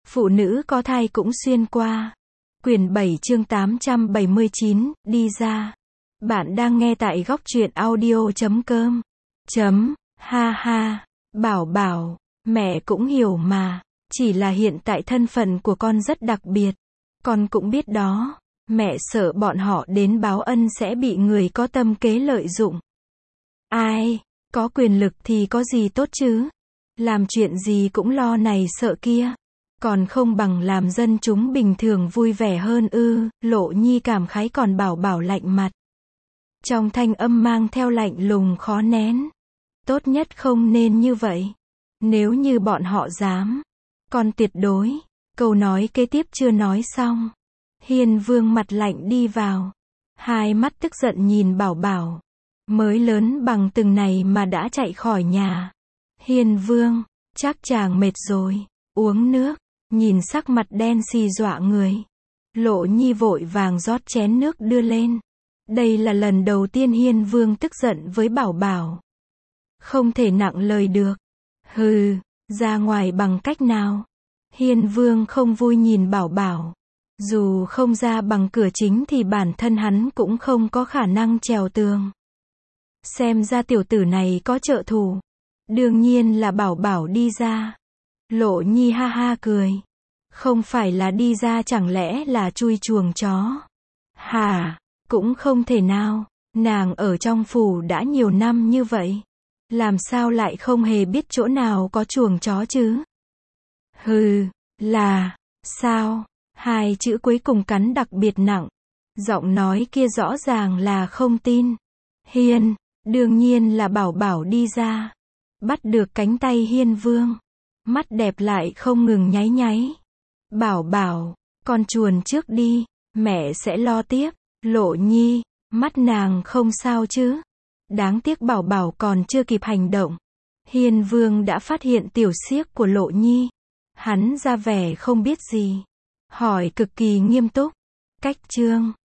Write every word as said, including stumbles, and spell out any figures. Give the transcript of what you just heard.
Phụ nữ có thai cũng xuyên qua. Quyển bảy chương tám trăm bảy mươi chín, đi ra. Bạn đang nghe tại góc truyện audio chấm com. Chấm, ha ha. Bảo bảo, mẹ cũng hiểu mà. Chỉ là hiện tại thân phận của con rất đặc biệt. Con cũng biết đó. Mẹ sợ bọn họ đến báo ân sẽ bị người có tâm kế lợi dụng. Ai, có quyền lực thì có gì tốt chứ? Làm chuyện gì cũng lo này sợ kia. Còn không bằng làm dân chúng bình thường vui vẻ hơn ư, Lộ Nhi cảm khái còn bảo bảo lạnh mặt. Trong thanh âm mang theo lạnh lùng khó nén. Tốt nhất không nên như vậy. Nếu như bọn họ dám, con tuyệt đối. Câu nói kế tiếp chưa nói xong. Hiên Vương mặt lạnh đi vào. Hai mắt tức giận nhìn bảo bảo. Mới lớn bằng từng này mà đã chạy khỏi nhà. Hiên Vương, chắc chàng mệt rồi. Uống nước. Nhìn sắc mặt đen xì dọa người. Lộ Nhi vội vàng rót chén nước đưa lên. Đây là lần đầu tiên Hiên Vương tức giận với bảo bảo. Không thể nặng lời được. Hừ, ra ngoài bằng cách nào? Hiên Vương không vui nhìn bảo bảo. Dù không ra bằng cửa chính thì bản thân hắn cũng không có khả năng trèo tường. Xem ra tiểu tử này có trợ thủ. Đương nhiên là bảo bảo đi ra. Lộ Nhi ha ha cười. Không phải là đi ra chẳng lẽ là chui chuồng chó? Hả? Cũng không thể nào. Nàng ở trong phủ đã nhiều năm như vậy. Làm sao lại không hề biết chỗ nào có chuồng chó chứ? Hừ, là, sao? Hai chữ cuối cùng cắn đặc biệt nặng. Giọng nói kia rõ ràng là không tin. Hiên, đương nhiên là bảo bảo đi ra. Bắt được cánh tay Hiên Vương. Mắt đẹp lại không ngừng nháy nháy. Bảo bảo, con chuồn trước đi, mẹ sẽ lo tiếp. Lộ Nhi, mắt nàng không sao chứ? Đáng tiếc bảo bảo còn chưa kịp hành động. Hiên Vương đã phát hiện tiểu xiếc của Lộ Nhi. Hắn ra vẻ không biết gì. Hỏi cực kỳ nghiêm túc. Cách chương.